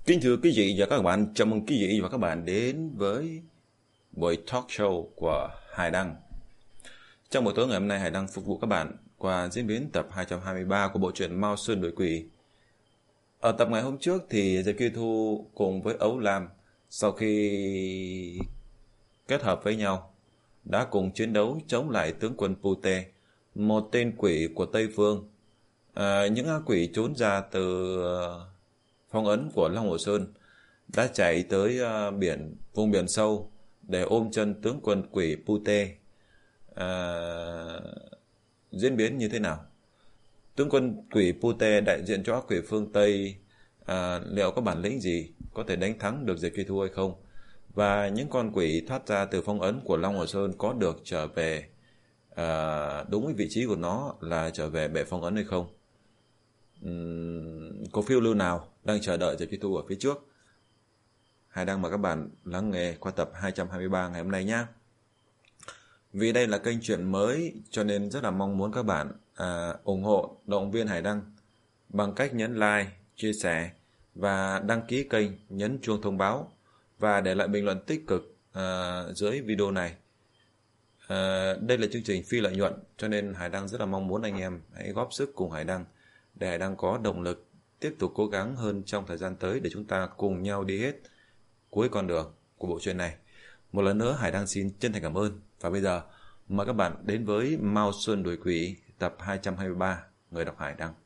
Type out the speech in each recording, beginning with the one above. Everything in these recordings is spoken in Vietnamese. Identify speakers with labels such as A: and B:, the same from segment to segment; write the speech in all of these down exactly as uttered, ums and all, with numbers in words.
A: Kính thưa quý vị và các bạn, chào mừng quý vị và các bạn đến với buổi talk show của Hải Đăng. Trong buổi tối ngày hôm nay, Hải Đăng phục vụ các bạn qua diễn biến tập hai trăm hai mươi ba của bộ truyện Mao Sơn Đuổi Quỷ. Ở tập ngày hôm trước thì Diệp Kỳ Thu cùng với Ấu Lam sau khi kết hợp với nhau đã cùng chiến đấu chống lại tướng quân Pute, một tên quỷ của Tây Phương. À, những ác quỷ trốn ra từ phong ấn của Long Hồ Sơn đã chạy tới uh, biển vùng biển sâu để ôm chân tướng quân quỷ Pute. À, diễn biến như thế nào? Tướng quân quỷ Pute đại diện cho ác quỷ phương Tây, à, liệu có bản lĩnh gì, có thể đánh thắng được Diệp Kỳ Thu hay không? Và những con quỷ thoát ra từ phong ấn của Long Hồ Sơn có được trở về à, đúng với vị trí của nó là trở về bệ phong ấn hay không? Uhm, có phiêu lưu nào đang chờ đợi Diệp Kỳ Thu ở phía trước? Hải Đăng mời các bạn lắng nghe qua tập hai trăm hai mươi ba ngày hôm nay nhé. Vì đây là kênh truyện mới cho nên rất là mong muốn các bạn à, ủng hộ, động viên Hải Đăng bằng cách nhấn like, chia sẻ và đăng ký kênh, nhấn chuông thông báo và để lại bình luận tích cực à, dưới video này. À, đây là chương trình phi lợi nhuận cho nên Hải Đăng rất là mong muốn anh em hãy góp sức cùng Hải Đăng để Hải Đăng có động lực tiếp tục cố gắng hơn trong thời gian tới để chúng ta cùng nhau đi hết cuối con đường của bộ truyện này. Một lần nữa Hải Đăng xin chân thành cảm ơn. Và bây giờ mời các bạn đến với Mao Sơn Đuổi Quỷ tập hai trăm hai mươi ba, người đọc Hải Đăng.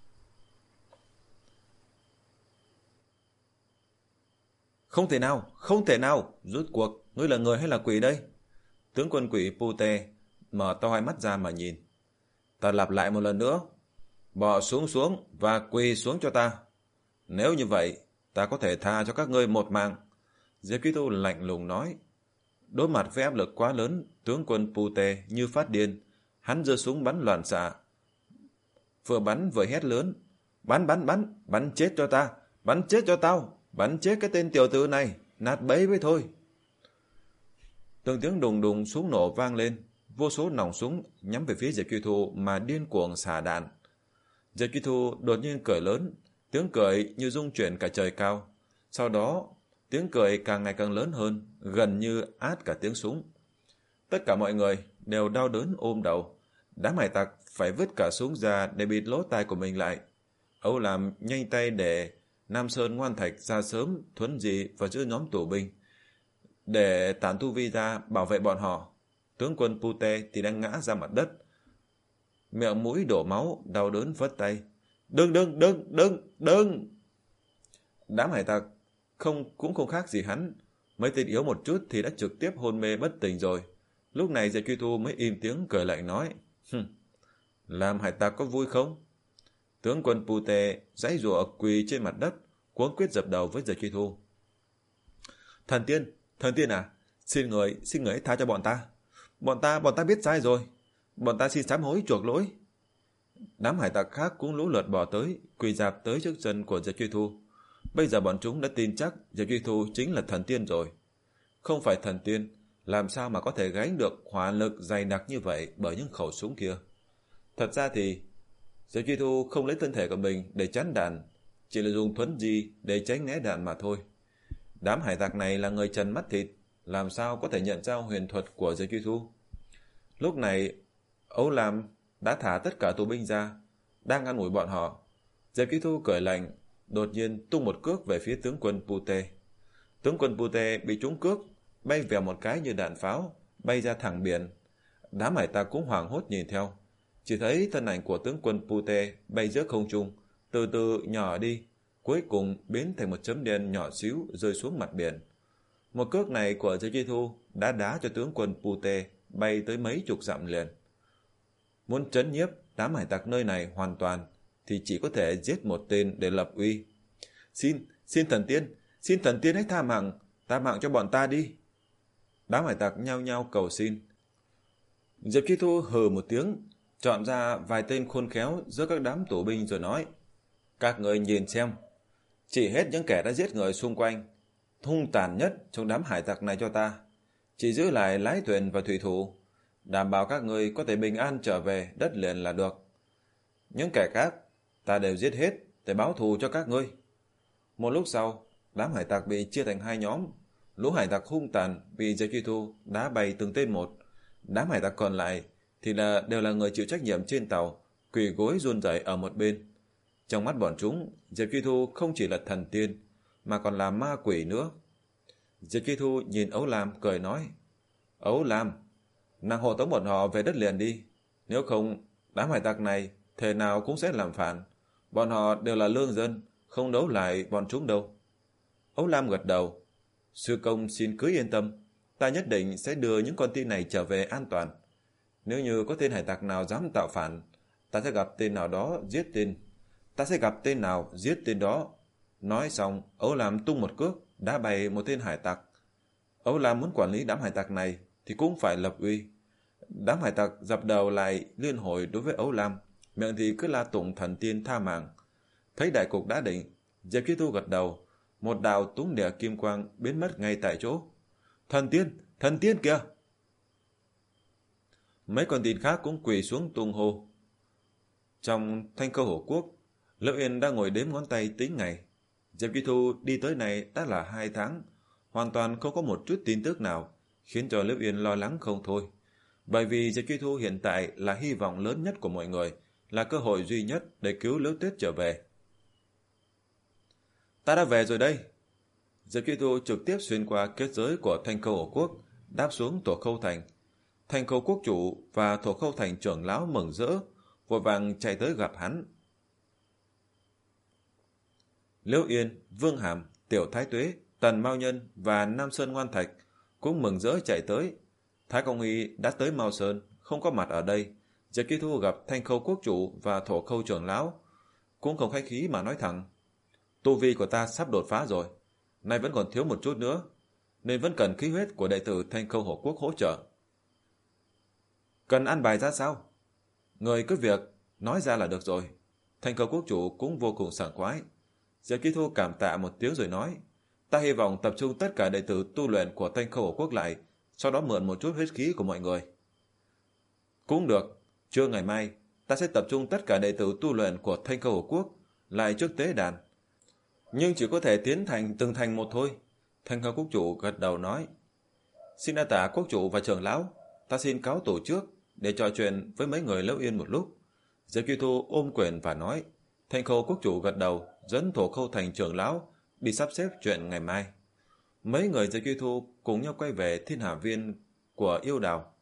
A: Không thể nào, không thể nào, rốt cuộc ngươi là người hay là quỷ đây? Tướng quân quỷ Pute mở to hai mắt ra mà nhìn. Ta lặp lại một lần nữa, bỏ xuống xuống và quỳ xuống cho ta. Nếu như vậy, ta có thể tha cho các ngươi một mạng. Diệp Kỳ Thu lạnh lùng nói. Đối mặt với áp lực quá lớn, tướng quân Pute như phát điên, hắn giơ súng bắn loạn xạ. Vừa bắn vừa hét lớn, bắn bắn bắn, bắn chết cho ta, bắn chết cho tao, bắn chết cái tên tiểu tử này, nát bấy với thôi. Từng tiếng đùng đùng súng nổ vang lên, vô số nòng súng nhắm về phía Diệp Kỳ Thu mà điên cuồng xả đạn. Diệp Kỳ Thu đột nhiên cười lớn, tiếng cười như rung chuyển cả trời cao. Sau đó, tiếng cười càng ngày càng lớn hơn, gần như át cả tiếng súng. Tất cả mọi người đều đau đớn ôm đầu. Đám hải tặc phải vứt cả súng ra để bịt lỗ tai của mình lại. Âu Làm nhanh tay để Nam Sơn Ngoan Thạch ra sớm thuấn dị và giữ nhóm tù binh để tản tu vi ra bảo vệ bọn họ. Tướng quân Pute thì đang ngã ra mặt đất, miệng mũi đổ máu, đau đớn vất tay. Đừng đừng đừng đừng đừng. Đám hải tặc không cũng không khác gì hắn, mấy tên yếu một chút thì đã trực tiếp hôn mê bất tỉnh rồi. Lúc này Diệp Kỳ Thu mới im tiếng cười lạnh nói, Hừm, làm hải tặc có vui không? Tướng quân Pute giãy giụa quỳ trên mặt đất, cuống quyết dập đầu với Diệp Kỳ Thu. Thần tiên, thần tiên à, xin người, xin người tha cho bọn ta. Bọn ta, bọn ta biết sai rồi. Bọn ta xin sám hối chuộc lỗi. Đám hải tặc khác cũng lũ lượt bò tới, quỳ dạp tới trước chân của Diệp Kỳ Thu. Bây giờ bọn chúng đã tin chắc Diệp Kỳ Thu chính là thần tiên rồi. Không phải thần tiên, làm sao mà có thể gánh được hỏa lực dày đặc như vậy bởi những khẩu súng kia. Thật ra thì Diệp Kỳ Thu không lấy thân thể của mình để chắn đạn, chỉ là dùng thuấn di để tránh né đạn mà thôi. Đám hải tặc này là người trần mắt thịt, làm sao có thể nhận ra huyền thuật của Diệp Kỳ Thu. Lúc này Âu Lam đã thả tất cả tù binh ra, đang ăn ủi bọn họ. Diệp Kỳ Thu cười lạnh, đột nhiên tung một cước về phía tướng quân Pute. Tướng quân Pute bị trúng cước, bay vèo một cái như đạn pháo, bay ra thẳng biển. Đám hải tặc cũng hoảng hốt nhìn theo, chỉ thấy thân ảnh của tướng quân Pute bay giữa không trung, từ từ nhỏ đi, cuối cùng biến thành một chấm đen nhỏ xíu rơi xuống mặt biển. Một cước này của Diệp Kỳ Thu đã đá cho tướng quân Pute bay tới mấy chục dặm liền. Muốn trấn nhiếp đám hải tặc nơi này hoàn toàn thì chỉ có thể giết một tên để lập uy. Xin, xin thần tiên, xin thần tiên hãy tha mạng, tha mạng cho bọn ta đi. Đám hải tặc nhao nhao cầu xin. Diệp Kỳ Thu hừ một tiếng, chọn ra vài tên khôn khéo giữa các đám tù binh rồi nói, các người nhìn xem, chỉ hết những kẻ đã giết người xung quanh, hung tàn nhất trong đám hải tặc này cho ta, chỉ giữ lại lái thuyền và thủy thủ, đảm bảo các người có thể bình an trở về đất liền là được. Những kẻ khác ta đều giết hết để báo thù cho các ngươi. Một lúc sau, đám hải tặc bị chia thành hai nhóm. Lũ hải tặc hung tàn bị Diệp Chi Thu đá bay từng tên một. Đám hải tặc còn lại thì là đều là người chịu trách nhiệm trên tàu, quỳ gối run rẩy ở một bên. Trong mắt bọn chúng, Diệp Chi Thu không chỉ là thần tiên, mà còn là ma quỷ nữa. Diệp Chi Thu nhìn Ấu Lam cười nói, Ấu Lam, nàng hộ tống bọn họ về đất liền đi. Nếu không, đám hải tặc này thể nào cũng sẽ làm phản. Bọn họ đều là lương dân, không đấu lại bọn chúng đâu. Ấu Lam gật đầu. Sư công xin cứ yên tâm, ta nhất định sẽ đưa những con tin này trở về an toàn. Nếu như có tên hải tặc nào dám tạo phản, ta sẽ gặp tên nào đó giết tên. Ta sẽ gặp tên nào giết tên đó. Nói xong, Ấu Lam tung một cước, đá bay một tên hải tặc. Ấu Lam muốn quản lý đám hải tặc này thì cũng phải lập uy. Đám hải tặc dập đầu lại liên hồi đối với Ấu Lam, miệng thì cứ la tụng thần tiên tha mạng. Thấy đại cục đã định, Diệp Chi Thu gật đầu, một đạo túng địa kim quang biến mất ngay tại chỗ. Thần tiên, thần tiên kìa! Mấy con tin khác cũng quỳ xuống tung hô. Trong Thanh Câu Hổ Quốc, Liễu Yên đang ngồi đếm ngón tay tính ngày. Diệp Chi Thu đi tới này đã là hai tháng, hoàn toàn không có một chút tin tức nào, khiến cho Liễu Yên lo lắng không thôi. Bởi vì Diệp Chi Thu hiện tại là hy vọng lớn nhất của mọi người, là cơ hội duy nhất để cứu Liễu Tuyết trở về. Ta đã về rồi đây. Diệp Chi Thu trực tiếp xuyên qua kết giới của Thanh Câu Hổ Quốc, đáp xuống Thổ Khâu Thành. Thanh Câu Quốc chủ và Thổ Khâu Thành trưởng lão mừng rỡ, vội vàng chạy tới gặp hắn. Liễu Yên, Vương Hàm, Tiểu Thái Tuế, Tần Mao Nhân và Nam Sơn Ngoan Thạch cũng mừng rỡ chạy tới. Thái Công Huy đã tới Mao Sơn, không có mặt ở đây. Diệp Chi Thu gặp Thanh Khâu Quốc chủ và Thổ Khâu trưởng lão, cũng không khách khí mà nói thẳng. Tu vi của ta sắp đột phá rồi, nay vẫn còn thiếu một chút nữa, nên vẫn cần khí huyết của đệ tử Thanh Khâu Hổ Quốc hỗ trợ. Cần ăn bài ra sao? Người cứ việc nói ra là được rồi. Thanh Khâu Quốc chủ cũng vô cùng sảng khoái. Diệp Chi Thu cảm tạ một tiếng rồi nói, ta hy vọng tập trung tất cả đệ tử tu luyện của Thanh Khâu Hổ Quốc lại, sau đó mượn một chút huyết khí của mọi người. Cũng được, trưa ngày mai ta sẽ tập trung tất cả đệ tử tu luyện của Thanh Khâu Hổ Quốc lại trước tế đàn, nhưng chỉ có thể tiến thành từng thành một thôi. Thanh Khâu Quốc chủ gật đầu nói, xin đa tạ quốc chủ và trưởng lão, ta xin cáo tổ trước để trò chuyện với mấy người Liễu Yên một lúc. Diệp Chi Thu ôm quyền và nói. Thanh Khâu Quốc chủ gật đầu, dẫn Thổ Khâu Thành trưởng lão đi sắp xếp chuyện ngày mai. Mấy người Diệp Chi Thu cùng nhau quay về Thiên Hà Viên của Yêu Đào.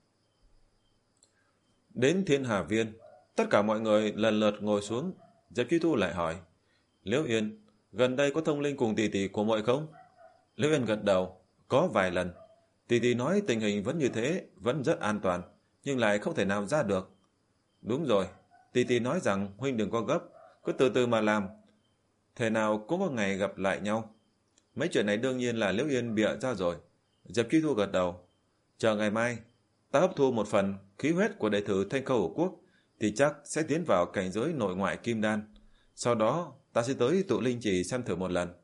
A: Đến Thiên Hà Viên, tất cả mọi người lần lượt ngồi xuống. Diệp Chi Thu lại hỏi, Liễu Yên, gần đây có thông linh cùng tỷ tỷ của muội không? Liễu Yên gật đầu, có vài lần. Tỷ tỷ nói tình hình vẫn như thế, vẫn rất an toàn, nhưng lại không thể nào ra được. Đúng rồi, tỷ tỷ nói rằng huynh đừng có gấp, cứ từ từ mà làm, thể nào cũng có ngày gặp lại nhau. Mấy chuyện này đương nhiên là Liễu Yên bịa ra rồi. Diệp Chi Thu gật đầu, chờ ngày mai ta hấp thu một phần khí huyết của đệ tử Thanh Khâu Hổ Quốc thì chắc sẽ tiến vào cảnh giới nội ngoại kim đan. Sau đó ta sẽ tới tụ linh trì xem thử một lần.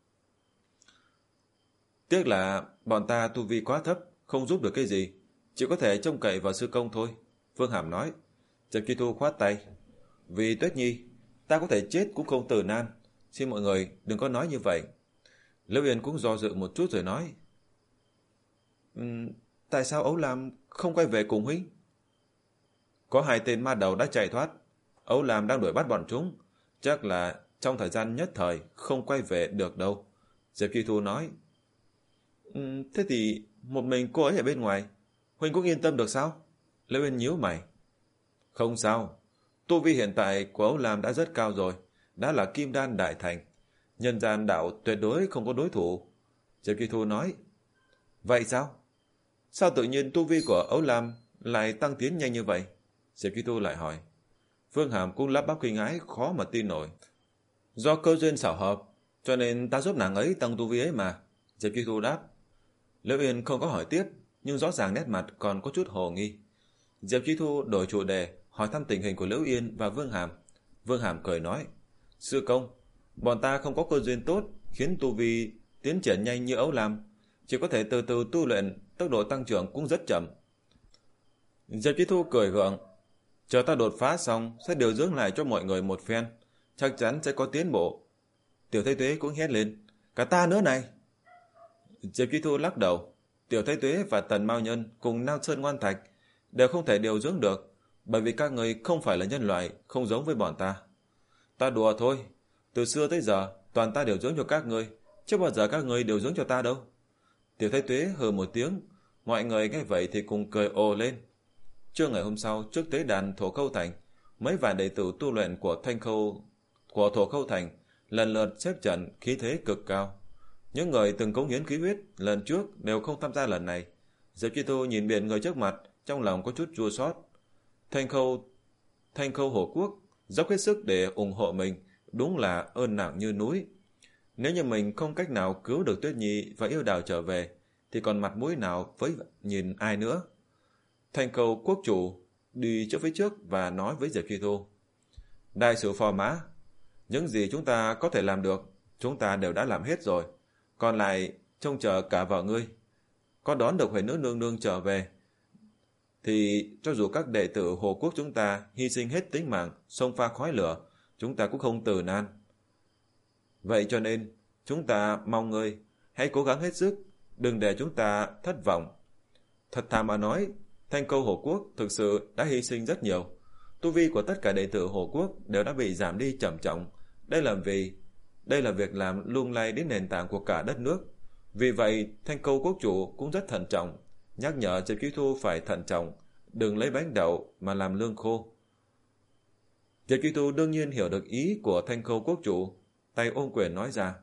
A: Tiếc là bọn ta tu vi quá thấp, không giúp được cái gì, chỉ có thể trông cậy vào sư công thôi. Vương Hàm nói. Diệp Chi Thu khoát tay, vì Tuyết Nhi ta có thể chết cũng không từ nan, xin mọi người đừng có nói như vậy. Liễu Yên cũng do dự một chút rồi nói, um, tại sao Ấu Lam không quay về cùng huynh? Có hai tên ma đầu đã chạy thoát, Ấu Lam đang đuổi bắt bọn chúng, chắc là trong thời gian nhất thời không quay về được đâu. Diệp Chi Thu nói, um, thế thì một mình cô ấy ở bên ngoài, huynh cũng yên tâm được sao? Liễu Yên nhíu mày, không sao, tu vi hiện tại của Ấu Lam đã rất cao rồi, đã là kim đan đại thành, nhân gian đạo tuyệt đối không có đối thủ. Diệp Chi Thu nói, vậy sao? Sao tự nhiên tu vi của Ấu Lam lại tăng tiến nhanh như vậy? Diệp Chi Thu lại hỏi. Vương Hàm cũng lắp bắp kinh ái, khó mà tin nổi. Do cơ duyên xảo hợp, cho nên ta giúp nàng ấy tăng tu vi ấy mà. Diệp Chi Thu đáp. Liễu Yên không có hỏi tiếp, nhưng rõ ràng nét mặt còn có chút hồ nghi. Diệp Chi Thu đổi chủ đề, hỏi thăm tình hình của Liễu Yên và Vương Hàm. Vương Hàm cười nói, sư công, bọn ta không có cơ duyên tốt, khiến tu vi tiến triển nhanh như Ấu Lam, chỉ có thể từ từ tu luyện, tốc độ tăng trưởng cũng rất chậm. Diệp Chi Thu cười gượng, chờ ta đột phá xong sẽ điều dưỡng lại cho mọi người một phen, chắc chắn sẽ có tiến bộ. Tiểu Thái Tuế cũng hét lên, Cả ta nữa này. Diệp Chi Thu lắc đầu. Tiểu Thái Tuế và Tần Mao Nhân cùng Nam Sơn Ngoan Thạch đều không thể điều dưỡng được, bởi vì các người không phải là nhân loại, không giống với bọn ta. Ta đùa thôi, từ xưa tới giờ toàn ta điều dưỡng cho các người, chưa bao giờ các người điều dưỡng cho ta đâu. Tiểu Thái Tuế hừ một tiếng, mọi người nghe vậy thì cùng cười ồ lên. Trưa ngày hôm sau, trước tế đàn Thổ Khâu Thành, mấy vạn đệ tử tu luyện của Thanh Khâu của Thổ Khâu Thành lần lượt xếp trận, khí thế cực cao. Những người từng cống hiến khí huyết lần trước đều không tham gia lần này. Diệp Chi Thu nhìn biển người trước mặt, trong lòng có chút chua xót. Thanh Khâu Thanh Khâu Hổ Quốc dốc hết sức để ủng hộ mình, đúng là ơn nặng như núi. Nếu như mình không cách nào cứu được Tuyết Nhi và Yêu Đào trở về, thì còn mặt mũi nào với nhìn ai nữa. Thanh Khâu Quốc chủ đi trước phía trước và nói với Diệp Chi Thu: Đại sử Phò Mã, những gì chúng ta có thể làm được, chúng ta đều đã làm hết rồi. Còn lại trông chờ cả vào ngươi. Có đón được Huệ Nữ Nương Nương trở về, thì cho dù các đệ tử Hồ Quốc chúng ta hy sinh hết tính mạng, xông pha khói lửa, chúng ta cũng không từ nan. Vậy cho nên, chúng ta mong ngươi hãy cố gắng hết sức, đừng để chúng ta thất vọng. Thật thà mà nói, Thanh Khâu Hồ Quốc thực sự đã hy sinh rất nhiều. Tu vi của tất cả đệ tử Hồ Quốc đều đã bị giảm đi trầm trọng. Đây là vì đây là việc làm lung lay đến nền tảng của cả đất nước. Vì vậy, Thanh Khâu Quốc chủ cũng rất thận trọng, nhắc nhở Diệp Chi Thu phải thận trọng, đừng lấy bánh đậu mà làm lương khô. Diệp Chi Thu đương nhiên hiểu được ý của Thanh Khâu Quốc chủ, tay ôm quyền nói ra: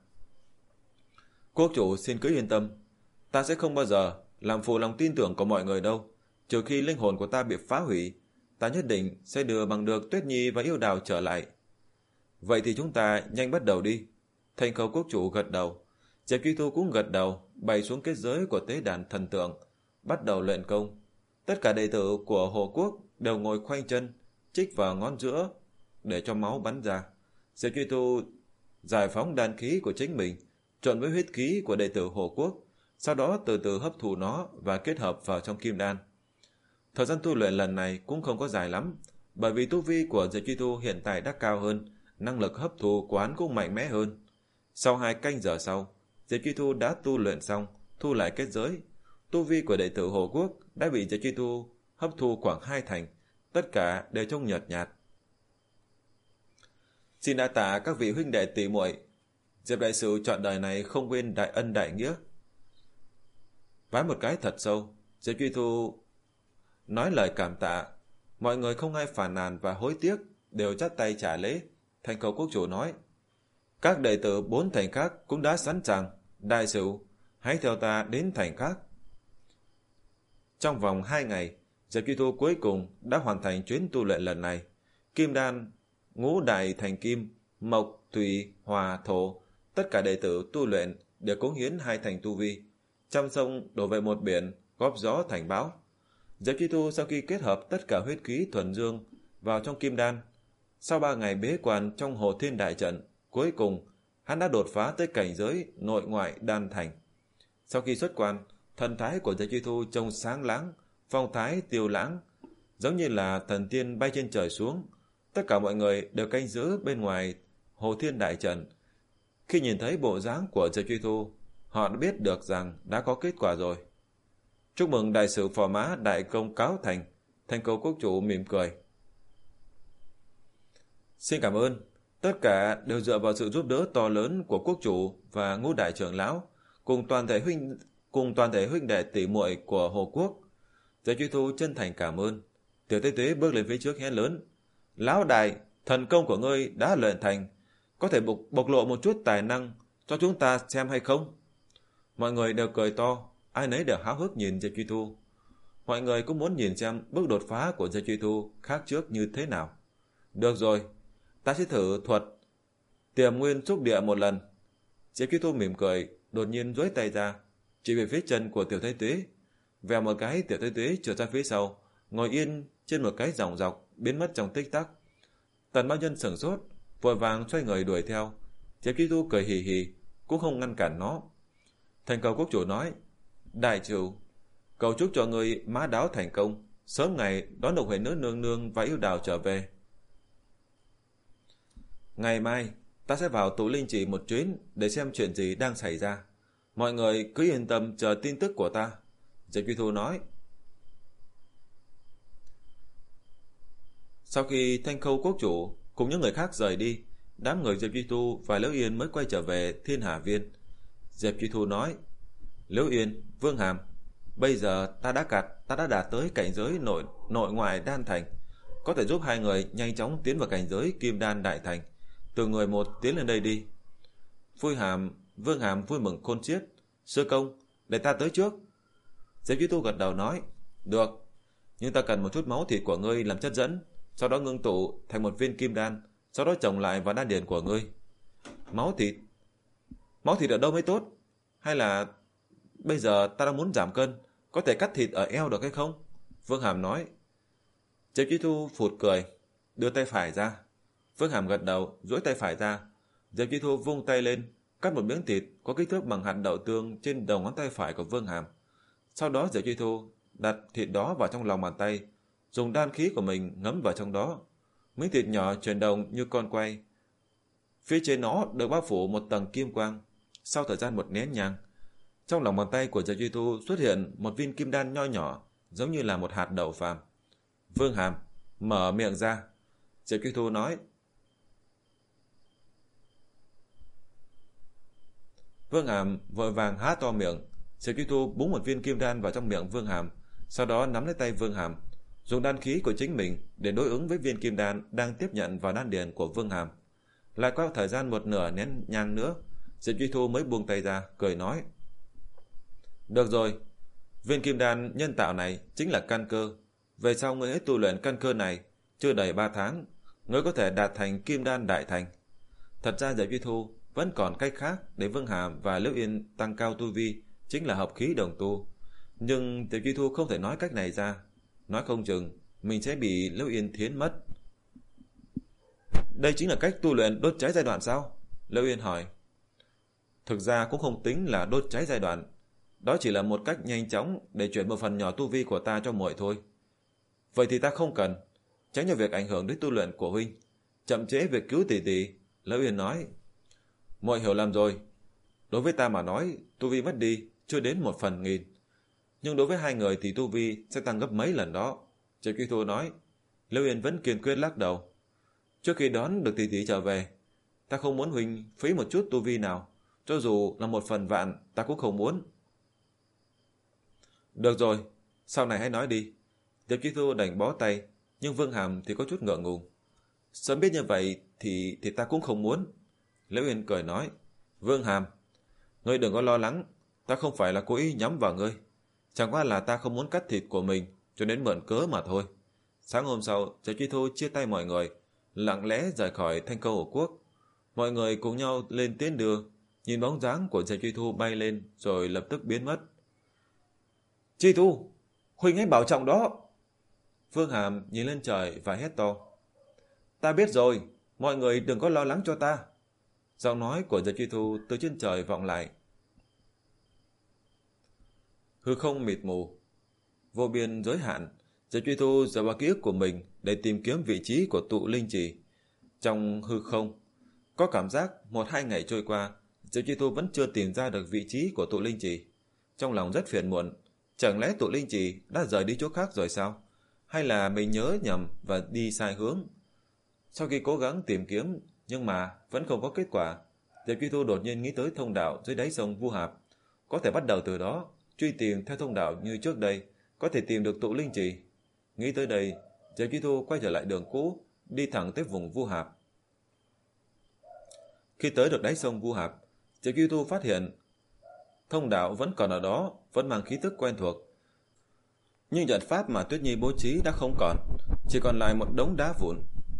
A: Quốc chủ xin cứ yên tâm, ta sẽ không bao giờ làm phụ lòng tin tưởng của mọi người đâu. Trừ khi linh hồn của ta bị phá hủy, ta nhất định sẽ đưa bằng được Tuyết Nhi và Yêu Đào trở lại. Vậy thì chúng ta nhanh bắt đầu đi. Thanh Khâu Quốc chủ gật đầu, Diệp Chi Thu cũng gật đầu, bày xuống kết giới của tế đàn thần tượng, bắt đầu luyện công. Tất cả đệ tử của Hồ Quốc đều ngồi khoanh chân, chích vào ngón giữa để cho máu bắn ra. Diệp Chi Thu giải phóng đan khí của chính mình, trộn với huyết khí của đệ tử Hồ Quốc, sau đó từ từ hấp thụ nó và kết hợp vào trong kim đan. Thời gian tu luyện lần này cũng không có dài lắm, bởi vì tu vi của Diệp Chi Thu hiện tại đã cao hơn, năng lực hấp thụ của hắn cũng mạnh mẽ hơn. Sau hai canh giờ sau, Diệp Chi Thu đã tu luyện xong, thu lại kết giới. Tu vi của đệ tử Hồ Quốc đã bị Diệp Chi Thu hấp thu khoảng hai thành, tất cả đều trông nhợt nhạt. Xin đa tạ các vị huynh đệ tỷ muội, Diệp đại sử chọn đời này không quên đại ân đại nghĩa. Vái một cái thật sâu, Diệp Chi Thu nói lời cảm tạ. Mọi người không ai phàn nàn và hối tiếc, đều chắp tay trả lễ. Thanh Khâu Quốc chủ nói: Các đệ tử bốn thành khác cũng đã sẵn sàng, đại sử hãy theo ta đến thành khác. Trong vòng hai ngày, Diệp Chi Thu cuối cùng đã hoàn thành chuyến tu luyện lần này. Kim đan, ngũ đại thành kim, mộc, thủy, hòa, thổ, tất cả đệ tử tu luyện đều cống hiến hai thành tu vi. Trăm sông đổ về một biển, góp gió thành bão. Diệp Chi Thu sau khi kết hợp tất cả huyết khí thuần dương vào trong kim đan, sau ba ngày bế quan trong Hồ Thiên Đại Trận, cuối cùng hắn đã đột phá tới cảnh giới nội ngoại đan thành. Sau khi xuất quan, thần thái của Diệp Chi Thu trông sáng láng, phong thái tiêu lãng, giống như là thần tiên bay trên trời xuống. Tất cả mọi người đều canh giữ bên ngoài Hồ Thiên Đại Trận. Khi nhìn thấy bộ dáng của Diệp Chi Thu, họ đã biết được rằng đã có kết quả rồi. Chúc mừng đại sử Phò Mã đại công cáo thành. Thanh Khâu Quốc chủ mỉm cười: Xin cảm ơn. Tất cả đều dựa vào sự giúp đỡ to lớn của quốc chủ và ngũ đại trưởng lão, cùng toàn thể huynh cùng toàn thể huynh đệ tỷ muội của Hồ Quốc. Diệp Chi Thu chân thành cảm ơn. Tiểu Tế Tế bước lên phía trước hét lớn: Lão đại, thần công của ngươi đã luyện thành, có thể bộc, bộc lộ một chút tài năng cho chúng ta xem hay không? Mọi người đều cười to, ai nấy đều háo hức nhìn Diệp Chi Thu. Mọi người cũng muốn nhìn xem bước đột phá của Diệp Chi Thu khác trước như thế nào. Được rồi, ta sẽ thử thuật Tiềm Nguyên Xúc Địa một lần. Diệp Chi Thu mỉm cười, đột nhiên duỗi tay ra, chỉ về phía chân của Tiểu Thái Tuế. Vèo một cái, Tiểu Thái Tuế trượt ra phía sau, ngồi yên trên một cái dòng dọc, biến mất trong tích tắc. Tần Mao Nhân sửng sốt, vội vàng xoay người đuổi theo. Diệp Chi Thu cười hì hì, cũng không ngăn cản nó. Thanh Khâu Quốc chủ nói: Đại chủ, cầu chúc cho người mã đáo thành công, sớm ngày đón được Huệ Nữ Nương Nương và Yêu Đào trở về. Ngày mai, Ta sẽ vào tụ linh chỉ một chuyến để xem chuyện gì đang xảy ra. Mọi người cứ yên tâm chờ tin tức của ta. Diệp Duy Thu nói. Sau khi Thanh Khâu quốc chủ cùng những người khác rời đi, đám người Diệp Duy Thu và Liễu Yên mới quay trở về Thiên Hà Viên. Diệp Duy Thu nói. Liễu Yên, Vương Hàm, bây giờ ta đã cạt, ta đã đạt tới cảnh giới nội nội ngoại đan thành, có thể giúp hai người nhanh chóng tiến vào cảnh giới kim đan đại thành. Từ người một tiến lên đây đi. Vui Hàm, Vương Hàm vui mừng khôn xiết. Sư công, để ta tới trước. Diệp Duy Tu gật đầu nói. Được, nhưng ta cần một chút máu thịt của ngươi làm chất dẫn, sau đó ngưng tụ thành một viên kim đan, sau đó trồng lại vào đan điền của ngươi. Máu thịt? Máu thịt ở đâu mới tốt? Hay là bây giờ ta đang muốn giảm cân, có thể cắt thịt ở eo được hay không? Vương Hàm nói. Diệp Duy Tu phụt cười, đưa tay phải ra. Vương Hàm gật đầu, duỗi tay phải ra. Diệp Duy Thu vung tay lên, cắt một miếng thịt có kích thước bằng hạt đậu tương trên đầu ngón tay phải của Vương Hàm. Sau đó Diệp Duy Thu đặt thịt đó vào trong lòng bàn tay, dùng đan khí của mình ngấm vào trong đó. Miếng thịt nhỏ chuyển động như con quay. Phía trên nó được bao phủ một tầng kim quang. Sau thời gian một nén nhang, trong lòng bàn tay của Diệp Duy Thu xuất hiện một viên kim đan nho nhỏ, giống như là một hạt đậu phàm. Vương Hàm mở miệng ra. Diệp Duy Thu nói. Vương Hàm vội vàng há to miệng. Diệp Duy Thu búng một viên kim đan vào trong miệng Vương Hàm, sau đó nắm lấy tay Vương Hàm, dùng đan khí của chính mình để đối ứng với viên kim đan đang tiếp nhận vào đan điền của Vương Hàm. Lại qua thời gian một nửa nén nhang nữa, Diệp Duy Thu mới buông tay ra, cười nói. Được rồi, viên kim đan nhân tạo này chính là căn cơ. Về sau ngươi hết tu luyện căn cơ này, chưa đầy ba tháng, ngươi có thể đạt thành kim đan đại thành. Thật ra Diệp Duy Thu vẫn còn cách khác để Vương Hàm và Liễu Yên tăng cao tu vi, chính là hợp khí đồng tu. Nhưng Diệp Duy Thu không thể nói cách này ra, nói không chừng mình sẽ bị Liễu Yên thiến mất. Đây chính là cách tu luyện đốt cháy giai đoạn sao? Liễu Yên hỏi. Thực ra cũng không tính là đốt cháy giai đoạn, đó chỉ là một cách nhanh chóng để chuyển một phần nhỏ tu vi của ta cho muội thôi. Vậy thì ta không cần, tránh cho việc ảnh hưởng đến tu luyện của huynh, chậm trễ việc cứu tỷ tỷ. Liễu Yên nói. Muội hiểu lầm rồi. Đối với ta mà nói, tu vi mất đi chưa đến một phần nghìn, nhưng đối với hai người thì tu vi sẽ tăng gấp mấy lần đó. Diệp Duy Thu nói. Liễu Yên vẫn kiên quyết lắc đầu. Trước khi đón được tỷ tỷ trở về, ta không muốn huynh phí một chút tu vi nào, cho dù là một phần vạn ta cũng không muốn. Được rồi, sau này hãy nói đi. Diệp Duy Thu đành bó tay, nhưng Vương Hàm thì có chút ngượng ngùng. Sớm biết như vậy thì thì ta cũng không muốn. Liễu Yên cười nói. Vương Hàm, ngươi đừng có lo lắng, ta không phải là cố ý nhắm vào ngươi, chẳng qua là ta không muốn cắt thịt của mình, cho nên mượn cớ mà thôi. Sáng hôm sau, Diệp Duy Thu chia tay mọi người, lặng lẽ rời khỏi Thanh Câu Hổ Quốc. Mọi người cùng nhau lên tiến đường, nhìn bóng dáng của Diệp Duy Thu bay lên rồi lập tức biến mất. Duy Thu, huynh hãy bảo trọng đó. Vương Hàm nhìn lên trời và hét to. Ta biết rồi, mọi người đừng có lo lắng cho ta. Giọng nói của Diệp Duy Thu từ trên trời vọng lại. Hư không mịt mù, vô biên giới hạn. Diệp Duy Thu dựa vào ký ức của mình để tìm kiếm vị trí của tụ linh trì. Trong hư không, có cảm giác một hai ngày trôi qua, Diệp Duy Thu vẫn chưa tìm ra được vị trí của tụ linh trì. Trong lòng rất phiền muộn, chẳng lẽ tụ linh trì đã rời đi chỗ khác rồi sao? Hay là mình nhớ nhầm và đi sai hướng? Sau khi cố gắng tìm kiếm nhưng mà vẫn không có kết quả, Diệp Duy Thu đột nhiên nghĩ tới thông đạo dưới đáy sông Vu Hạp. Có thể bắt đầu từ đó, truy tìm theo thông đạo như trước đây, có thể tìm được tụ linh trì. Nghĩ tới đây, Diệp Duy Thu quay trở lại đường cũ, đi thẳng tới vùng Vu Hạp. Khi tới được đáy sông Vu Hạp, Diệp Duy Thu phát hiện thông đạo vẫn còn ở đó, vẫn mang khí tức quen thuộc. Nhưng trận pháp mà Tuyết Nhi bố trí đã không còn, chỉ còn lại một đống đá vụn.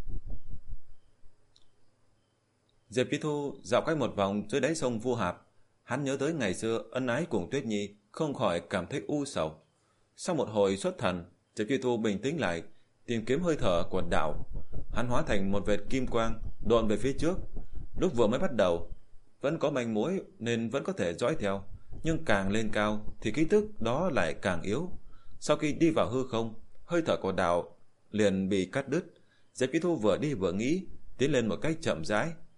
A: Diệp Duy Thu dạo quanh một vòng dưới đáy sông Vu Hạp, hắn nhớ tới ngày xưa ân ái cùng Tuyết Nhi, không khỏi cảm thấy u sầu. Sau một hồi xuất thần, Diệp Duy Thu bình tĩnh lại, tìm kiếm hơi thở của đạo. Hắn hóa thành một vệt kim quang, độn về phía trước. Lúc vừa mới bắt đầu, vẫn có manh mối nên vẫn có thể dõi theo, nhưng càng lên cao thì khí tức đó lại càng yếu. Sau khi đi vào hư không, hơi thở của đạo liền bị cắt đứt. Diệp Duy Thu vừa đi vừa nghĩ, tiến lên một cách chậm rãi.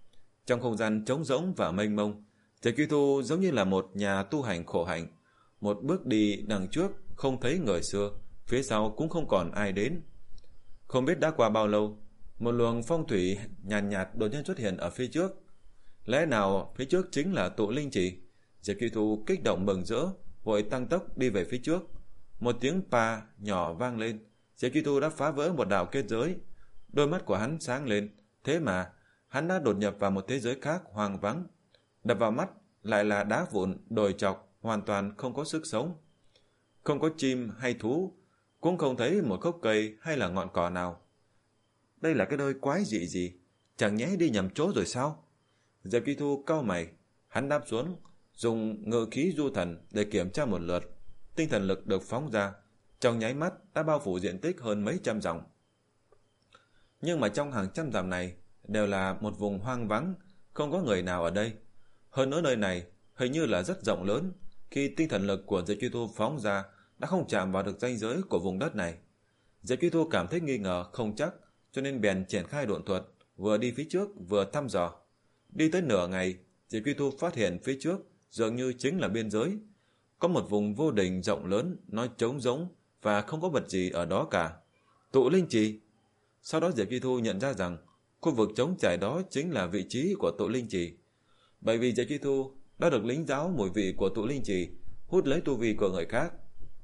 A: Trong không gian trống rỗng và mênh mông, Diệp Duy Thu giống như là một nhà tu hành khổ hạnh. Một bước đi đằng trước không thấy người xưa, phía sau cũng không còn ai đến. Không biết đã qua bao lâu, một luồng phong thủy nhàn nhạt, nhạt đột nhiên xuất hiện ở phía trước. Lẽ nào phía trước chính là tụ linh trì? Diệp Duy Thu kích động mừng rỡ, vội tăng tốc đi về phía trước. Một tiếng pa nhỏ vang lên, Diệp Duy Thu đã phá vỡ một đạo kết giới. Đôi mắt của hắn sáng lên, thế mà hắn đã đột nhập vào một thế giới khác hoang vắng. Đập vào mắt lại là đá vụn, đồi chọc, hoàn toàn không có sức sống. Không có chim hay thú, cũng không thấy một gốc cây hay là ngọn cỏ nào. Đây là cái nơi quái dị gì? Chẳng nhẽ đi nhầm chỗ rồi sao? Diệp Duy Thu cau mày, hắn đáp xuống, dùng ngự khí du thần để kiểm tra một lượt. Tinh thần lực được phóng ra, trong nháy mắt đã bao phủ diện tích hơn mấy trăm dặm. Nhưng mà trong hàng trăm dặm này đều là một vùng hoang vắng, không có người nào ở đây. Hơn nữa nơi này hình như là rất rộng lớn, khi tinh thần lực của Diệp Duy Thu phóng ra đã không chạm vào được ranh giới của vùng đất này. Diệp Duy Thu cảm thấy nghi ngờ không chắc, cho nên bèn triển khai độn thuật, vừa đi phía trước vừa thăm dò. Đi tới nửa ngày, Diệp Duy Thu phát hiện phía trước dường như chính là biên giới. Có một vùng vô định rộng lớn, nó trống rỗng và không có vật gì ở đó cả. Tụ linh trì. Sau đó Diệp Duy Thu nhận ra rằng khu vực trống trải đó chính là vị trí của tụ linh trì. Bởi vì Diệp Duy Thu đã được lĩnh giáo mùi vị của tụ linh trì, hút lấy tu vi của người khác.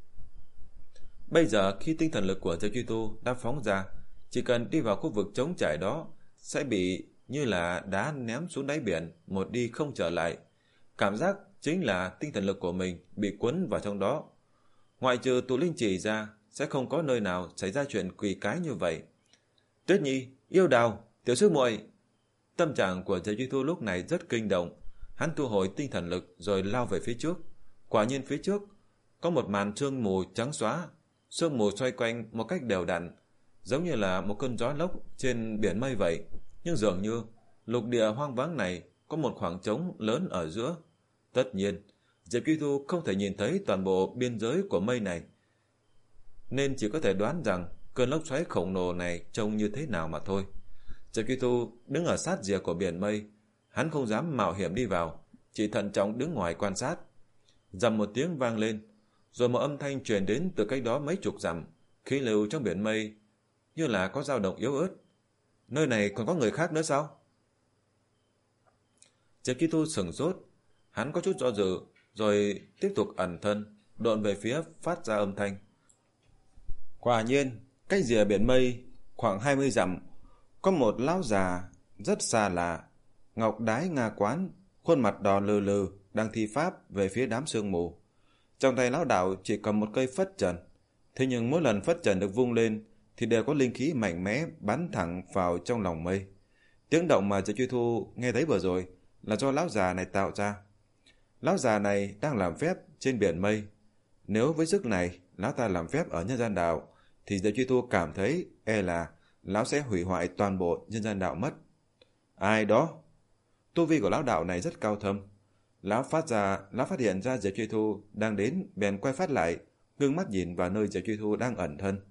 A: Bây giờ khi tinh thần lực của Diệp Duy Thu đã phóng ra, chỉ cần đi vào khu vực trống trải đó sẽ bị như là đá ném xuống đáy biển, một đi không trở lại. Cảm giác chính là tinh thần lực của mình bị cuốn vào trong đó. Ngoại trừ tụ linh trì ra, sẽ không có nơi nào xảy ra chuyện quỷ cái như vậy. Tuyết Nhi, Yêu Đào, tiểu sư muội. Tâm trạng của Diệp Duy Thu lúc này rất kinh động. Hắn thu hồi tinh thần lực rồi lao về phía trước. Quả nhiên phía trước có một màn sương mù trắng xóa. Sương mù xoay quanh một cách đều đặn, giống như là một cơn gió lốc trên biển mây vậy. Nhưng dường như lục địa hoang vắng này có một khoảng trống lớn ở giữa. Tất nhiên, Diệp Duy Thu không thể nhìn thấy toàn bộ biên giới của mây này, nên chỉ có thể đoán rằng cơn lốc xoáy khổng lồ này trông như thế nào mà thôi. Diệp Duy Thu đứng ở sát rìa của biển mây, hắn không dám mạo hiểm đi vào, chỉ thận trọng đứng ngoài quan sát. Dầm một tiếng vang lên, rồi một âm thanh truyền đến từ cách đó mấy chục dặm, khí lưu trong biển mây như là có dao động yếu ớt. Nơi này còn có người khác nữa sao? Diệp Duy Thu sửng sốt, hắn có chút do dự, rồi tiếp tục ẩn thân, độn về phía phát ra âm thanh. Quả nhiên, cách rìa biển mây khoảng hai mươi dặm, có một lão già rất xa lạ, ngọc đái nga quán, khuôn mặt đỏ lừ lừ, đang thi pháp về phía đám sương mù. Trong tay lão đạo chỉ cầm một cây phất trần, thế nhưng mỗi lần phất trần được vung lên thì đều có linh khí mạnh mẽ bắn thẳng vào trong lòng mây. Tiếng động mà Diệp Duy Thu nghe thấy vừa rồi là do lão già này tạo ra. Lão già này đang làm phép trên biển mây. Nếu với sức này lão ta làm phép ở nhân gian đạo thì Diệp Duy Thu cảm thấy e là lão sẽ hủy hoại toàn bộ nhân gian đạo mất. Ai đó? Tu vi của lão đạo này rất cao thâm. Lão phát ra, lão phát hiện ra Diệp Duy Thu đang đến, bèn quay phát lại, ngưng mắt nhìn vào nơi Diệp Duy Thu đang ẩn thân.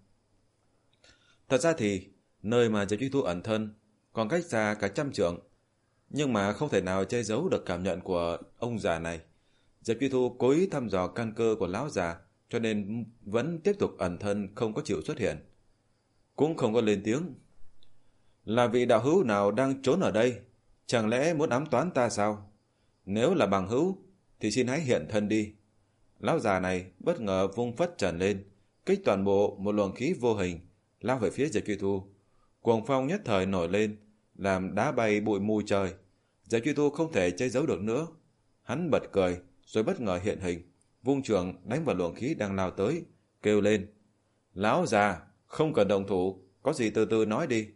A: Thật ra thì nơi mà Diệp Duy Thu ẩn thân còn cách xa cả trăm trượng, nhưng mà không thể nào che giấu được cảm nhận của ông già này. Diệp Duy Thu cố ý thăm dò căn cơ của lão già, cho nên vẫn tiếp tục ẩn thân, không có chịu xuất hiện, cũng không có lên tiếng. Là vị đạo hữu nào đang trốn ở đây? Chẳng lẽ muốn ám toán ta sao? Nếu là bằng hữu thì xin hãy hiện thân đi. Lão già này bất ngờ vung phất trần lên, kích toàn bộ một luồng khí vô hình lao về phía Diệp Duy Thu. Cuồng phong nhất thời nổi lên, làm đá bay bụi mù trời. Diệp Duy Thu không thể che giấu được nữa. Hắn bật cười rồi bất ngờ hiện hình, vung trường đánh vào luồng khí đang lao tới, kêu lên: Lão già, không cần động thủ, có gì từ từ nói đi.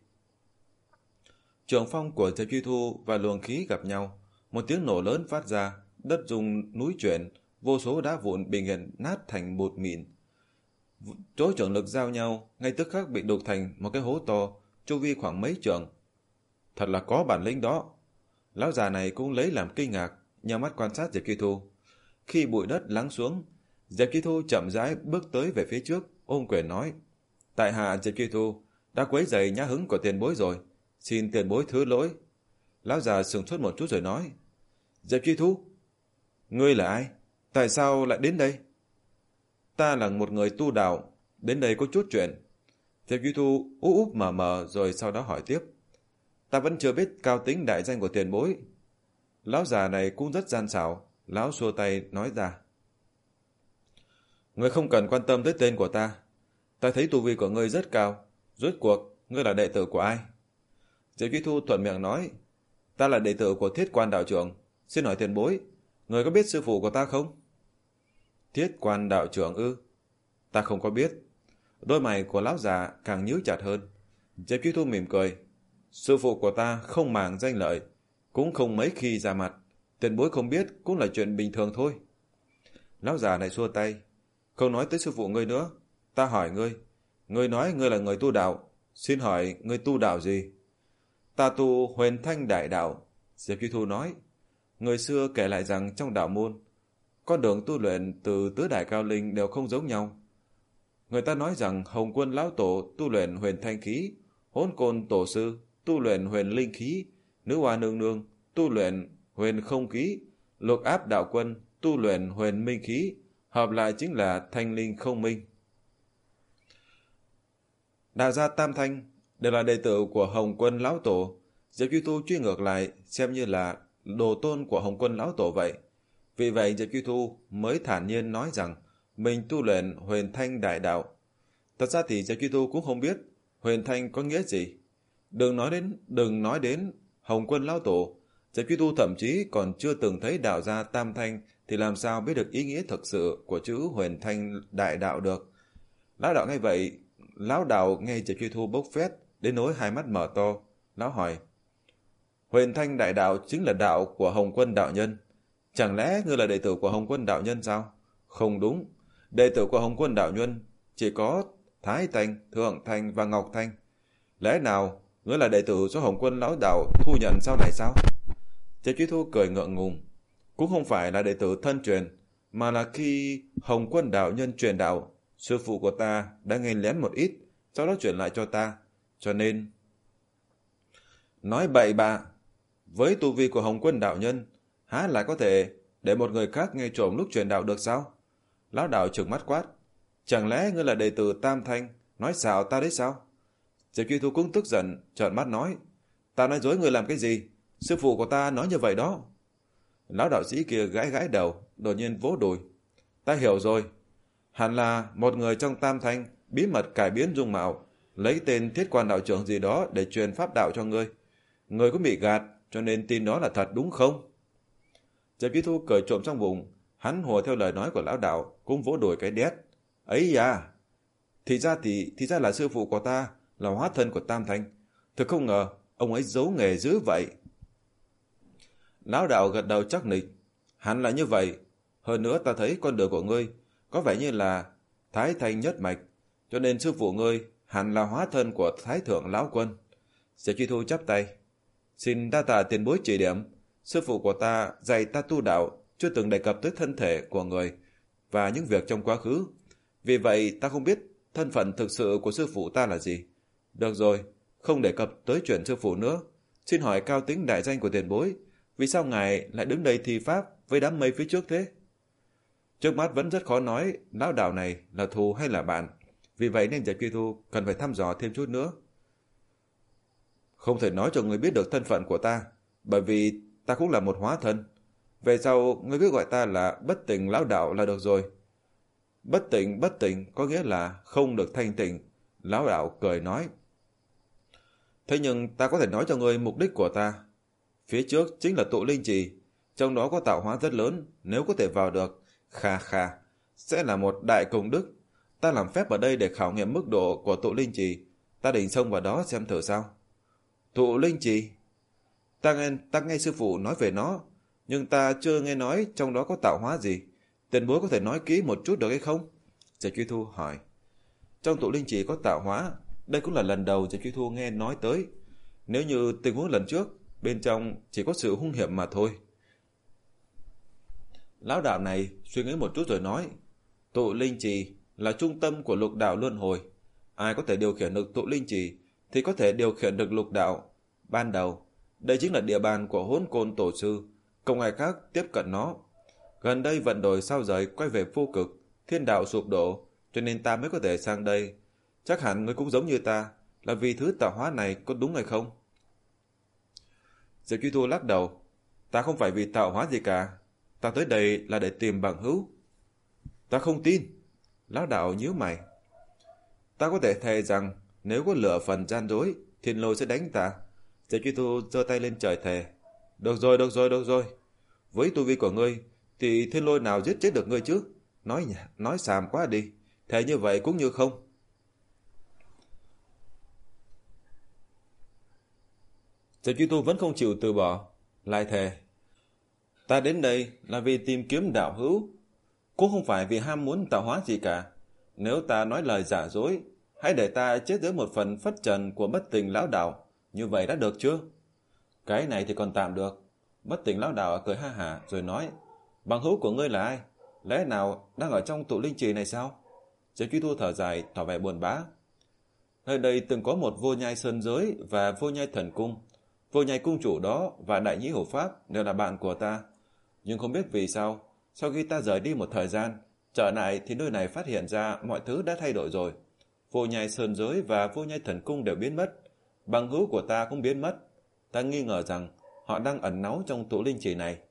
A: Trường phong của Diệp Duy Thu và luồng khí gặp nhau, một tiếng nổ lớn phát ra, đất rung núi chuyển, vô số đá vụn bị nghiền nát thành bột mịn. Chỗ trường lực giao nhau, ngay tức khắc bị đục thành một cái hố to, chu vi khoảng mấy trượng. Thật là có bản lĩnh đó. Lão già này cũng lấy làm kinh ngạc, nhắm mắt quan sát Diệp Duy Thu. Khi bụi đất lắng xuống, Diệp Duy Thu chậm rãi bước tới về phía trước, ôm quyền nói: Tại hạ Diệp Duy Thu đã quấy rầy nhã hứng của tiền bối rồi, xin tiền bối thứ lỗi. Lão già sửng sốt một chút rồi nói, Diệp Truy Thu, ngươi là ai? Tại sao lại đến đây? Ta là một người tu đạo, đến đây có chút chuyện. Diệp Truy Thu úp úp mờ mờ rồi sau đó hỏi tiếp. Ta vẫn chưa biết cao tính đại danh của tiền bối. Lão già này cũng rất gian xảo. Lão xua tay nói ra. Ngươi không cần quan tâm tới tên của ta. Ta thấy tu vi của ngươi rất cao. Rốt cuộc, ngươi là đệ tử của ai? Diệp Truy Thu thuận miệng nói. Ta là đệ tử của Thiết Quan đạo trưởng. Xin hỏi tiền bối, ngươi có biết sư phụ của ta không? Thiết Quan đạo trưởng ư? Ta không có biết. Đôi mày của lão già càng nhíu chặt hơn. Diệp Truy Thu mỉm cười. Sư phụ của ta không màng danh lợi, cũng không mấy khi ra mặt. Tiền bối không biết cũng là chuyện bình thường thôi. Lão già này xua tay. Không nói tới sư phụ ngươi nữa. Ta hỏi ngươi. Ngươi nói ngươi là người tu đạo. Xin hỏi ngươi tu đạo gì? Ta tu Huyền Thanh Đại Đạo. Diệp Truy Thu nói. Người xưa kể lại rằng trong đạo môn, con đường tu luyện từ tứ đại cao linh đều không giống nhau. Người ta nói rằng Hồng Quân Lão Tổ tu luyện huyền thanh khí, Hỗn Côn Tổ Sư tu luyện huyền linh khí, Nữ Hoa Nương Nương tu luyện huyền không khí, Lục Áp Đạo Quân tu luyện huyền minh khí, hợp lại chính là thanh linh không minh. Đạo gia Tam Thanh đều là đệ tử của Hồng Quân Lão Tổ. Diệp Truy Thu truy ngược lại xem như là đồ tôn của Hồng Quân Lão Tổ vậy. Vì vậy Diệp Truy Thu mới thản nhiên nói rằng mình tu luyện huyền thanh đại đạo. Thật ra thì Diệp Truy Thu cũng không biết huyền thanh có nghĩa gì. Đừng nói đến đừng nói đến Hồng Quân Lão Tổ, Diệp Truy Thu thậm chí còn chưa từng thấy đạo gia Tam Thanh thì làm sao biết được ý nghĩa thực sự của chữ huyền thanh đại đạo được. Lão đạo nghe vậy, lão đạo nghe Diệp Truy Thu bốc phét đến nỗi hai mắt mở to. Lão hỏi, huyền thanh đại đạo chính là đạo của Hồng Quân đạo nhân. Chẳng lẽ ngươi là đệ tử của Hồng Quân đạo nhân sao? Không đúng. Đệ tử của Hồng Quân đạo nhân chỉ có Thái Thanh, Thượng Thanh và Ngọc Thanh. Lẽ nào ngươi là đệ tử do Hồng Quân lão đạo thu nhận sau này sao? Diệp Truy Thu cười ngượng ngùng. Cũng không phải là đệ tử thân truyền, mà là khi Hồng Quân đạo nhân truyền đạo, sư phụ của ta đã nghe lén một ít, sau đó chuyển lại cho ta. Cho nên... Nói bậy bạ. Với tu vi của Hồng Quân đạo nhân, há lại có thể để một người khác nghe trộm lúc truyền đạo được sao? Lão đạo trừng mắt quát. Chẳng lẽ ngươi là đệ tử Tam Thanh, nói xạo ta đấy sao? Diệp Truy Thu cũng tức giận, trợn mắt nói. Ta nói dối ngươi làm cái gì? Sư phụ của ta nói như vậy đó. Lão đạo sĩ kia gãi gãi đầu, đột nhiên vỗ đùi. Ta hiểu rồi. Hẳn là một người trong Tam Thanh bí mật cải biến dung mạo, lấy tên Thiết Quan đạo trưởng gì đó để truyền pháp đạo cho ngươi. Ngươi cũng bị gạt, cho nên tin đó là thật đúng không? Diệp Truy Thu cười trộm trong bụng, hắn hùa theo lời nói của lão đạo, cũng vỗ đùi cái đét. Ấy à, thì ra thì thì ra là sư phụ của ta, là hóa thân của Tam Thanh. Thực không ngờ ông ấy giấu nghề dữ vậy. Lão đạo gật đầu chắc nịch. Hẳn là như vậy. Hơn nữa ta thấy con đường của ngươi có vẻ như là Thái Thanh nhất mạch, cho nên sư phụ ngươi hẳn là hóa thân của Thái Thượng Lão Quân. Diệp Truy Thu chắp tay. Xin đa tạ tiền bối chỉ điểm. Sư phụ của ta dạy ta tu đạo, chưa từng đề cập tới thân thể của người và những việc trong quá khứ. Vì vậy ta không biết thân phận thực sự của sư phụ ta là gì. Được rồi, không đề cập tới chuyện sư phụ nữa. Xin hỏi cao tính đại danh của tiền bối, vì sao ngài lại đứng đây thi pháp với đám mây phía trước thế? Trước mắt vẫn rất khó nói lão đạo này là thù hay là bạn. Vì vậy nên Diệp Truy Thu cần phải thăm dò thêm chút nữa. Không thể nói cho người biết được thân phận của ta, bởi vì ta cũng là một hóa thân. Về sau người cứ gọi ta là bất tỉnh lão đạo là được rồi. Bất tỉnh bất tỉnh có nghĩa là không được thanh tỉnh. Lão đạo cười nói. Thế nhưng ta có thể nói cho ngươi mục đích của ta. Phía trước chính là tụ linh trì, trong đó có tạo hóa rất lớn. Nếu có thể vào được, kha kha, sẽ là một đại công đức. Ta làm phép ở đây để khảo nghiệm mức độ của tụ linh trì. Ta định xông vào đó xem thử sao. Tụ linh trì? Ta nghe, ta nghe sư phụ nói về nó, nhưng ta chưa nghe nói trong đó có tạo hóa gì. Tiền bối có thể nói kỹ một chút được hay không? Diệp Truy Thu hỏi. Trong tụ linh trì có tạo hóa, đây cũng là lần đầu Diệp Truy Thu nghe nói tới. Nếu như tình huống lần trước, bên trong chỉ có sự hung hiểm mà thôi. Lão đạo này suy nghĩ một chút rồi nói. Tụ linh trì là trung tâm của lục đạo luân hồi. Ai có thể điều khiển được tụ linh trì thì có thể điều khiển được lục đạo. Ban đầu, Đây chính là địa bàn của Hỗn Côn Tổ Sư, không ai khác tiếp cận nó. Gần đây vận đổi sao rời quay về vô cực, thiên đạo sụp đổ, cho nên ta mới có thể sang đây. Chắc hẳn ngươi cũng giống như ta, là vì thứ tạo hóa này, có đúng hay không? Diệp Truy Thu lắc đầu. Ta không phải vì tạo hóa gì cả. Ta tới đây là để tìm bằng hữu. Ta không tin. Lão đạo nhíu mày. Ta có thể thề rằng nếu có lửa phần gian dối, thiên lôi sẽ đánh ta. Diệp Truy Thu giơ tay lên trời thề. Được rồi, được rồi, được rồi. Với tu vi của ngươi thì thiên lôi nào giết chết được ngươi chứ? Nói nói xàm quá đi. Thề như vậy cũng như không. Diệp Truy Tu vẫn không chịu từ bỏ, lại thề. Ta đến đây là vì tìm kiếm đạo hữu, cũng không phải vì ham muốn tạo hóa gì cả. Nếu ta nói lời giả dối, hãy để ta chết dưới một phần phất trần của bất tình lão đạo, như vậy đã được chưa? Cái này thì còn tạm được. Bất tình lão đạo cười ha hả rồi nói, bằng hữu của ngươi là ai? Lẽ nào đang ở trong tụ linh trì này sao? Diệp Truy Tu thở dài, tỏ vẻ buồn bã. Nơi đây từng có một vô nhai sơn giới và vô nhai thần cung. Vô nhai cung chủ đó và đại nhĩ hổ pháp đều là bạn của ta. Nhưng không biết vì sao, sau khi ta rời đi một thời gian, trở lại thì nơi này phát hiện ra mọi thứ đã thay đổi rồi. Vô nhai sơn giới và vô nhai thần cung đều biến mất. Bằng hữu của ta cũng biến mất. Ta nghi ngờ rằng họ đang ẩn náu trong tụ linh trì này.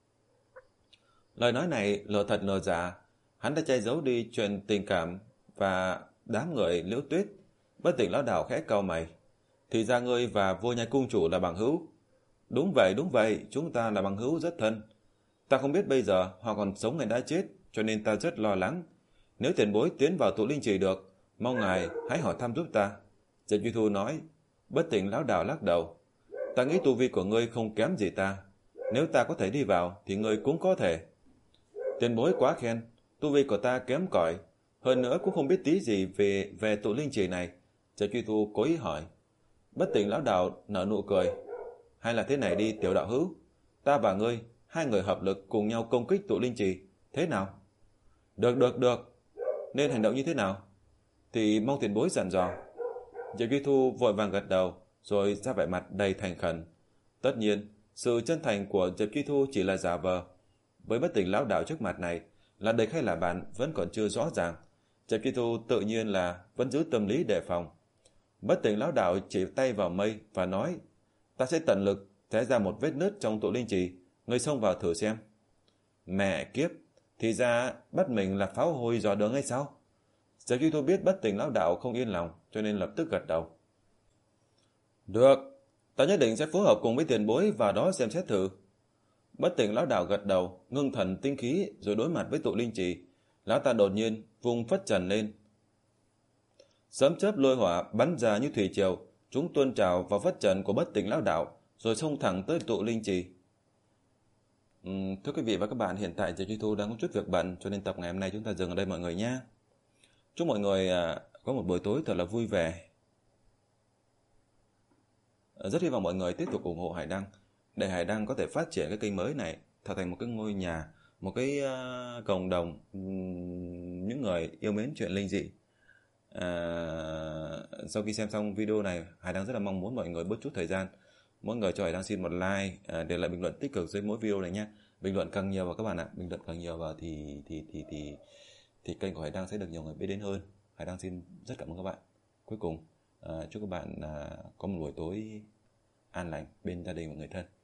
A: Lời nói này lờ thật lờ giả. Hắn đã che giấu đi chuyện tình cảm và đám người Liễu Tuyết. Bất tỉnh lão đảo khẽ cau mày. Thì ra ngươi và vô nhai cung chủ là bằng hữu. Đúng vậy, đúng vậy, chúng ta là bằng hữu rất thân. Ta không biết bây giờ họ còn sống hay đã chết, cho nên ta rất lo lắng. Nếu tiền bối tiến vào tụ linh trì được, mong ngài hãy hỏi thăm giúp ta. Diệp Duy Thu nói. Bất tỉnh lão đảo lắc đầu. Ta nghĩ tu vi của ngươi không kém gì ta. Nếu ta có thể đi vào thì ngươi cũng có thể. Tiền bối quá khen, tu vi của ta kém cỏi, hơn nữa cũng không biết tí gì về về tụ linh trì này. Diệp Duy Thu cố ý hỏi. Bất tỉnh lão đạo nở nụ cười. Hay là thế này đi tiểu đạo hữu, ta và ngươi, hai người hợp lực cùng nhau công kích tụ linh trì, thế nào? Được, được, được. Nên hành động như thế nào? Thì mong tiền bối dặn dò. Diệp Duy Thu vội vàng gật đầu, rồi ra vẻ mặt đầy thành khẩn. Tất nhiên, sự chân thành của Diệp Duy Thu chỉ là giả vờ. Với bất tỉnh lão đạo trước mặt này, là địch hay là bạn vẫn còn chưa rõ ràng. Diệp Duy Thu tự nhiên là vẫn giữ tâm lý đề phòng. Bất tỉnh lão đạo chỉ tay vào mây và nói, ta sẽ tận lực xé ra một vết nứt trong tụ linh trì, ngươi xông vào thử xem. Mẹ kiếp, thì ra bắt mình là pháo hôi dò đường hay sao? Diệp Duy Thu biết bất tỉnh lão đạo không yên lòng, cho nên lập tức gật đầu. Được, ta nhất định sẽ phối hợp cùng với tiền bối và đó xem xét thử. Bất tỉnh lão đạo gật đầu, ngưng thần tinh khí rồi đối mặt với tụ linh trì. Lão ta đột nhiên vung phất trần lên. Sấm chớp lôi hỏa bắn ra như thủy triều, chúng tuôn trào vào phất trần của bất tỉnh lão đạo, rồi xông thẳng tới tụ linh trì. Uhm, thưa quý vị và các bạn, hiện tại Diệp Duy Thu đang có chút việc bận, cho nên tập ngày hôm nay chúng ta dừng ở đây mọi người nhé. Chúc mọi người à, có một buổi tối thật là vui vẻ. À, rất hy vọng mọi người tiếp tục ủng hộ Hải Đăng, để Hải Đăng có thể phát triển cái kênh mới này, trở thành một cái ngôi nhà, một cái uh, cộng đồng um, những người yêu mến chuyện linh dị. À, sau khi xem xong video này, Hải Đăng rất là mong muốn mọi người bớt chút thời gian, mỗi người cho Hải Đăng xin một like, à, để lại bình luận tích cực dưới mỗi video này nhé. Bình luận càng nhiều vào các bạn ạ, bình luận càng nhiều vào thì thì thì thì thì kênh của Hải Đăng sẽ được nhiều người biết đến hơn. Hải Đăng xin rất cảm ơn các bạn. Cuối cùng, à, chúc các bạn à, có một buổi tối an lành bên gia đình và người thân.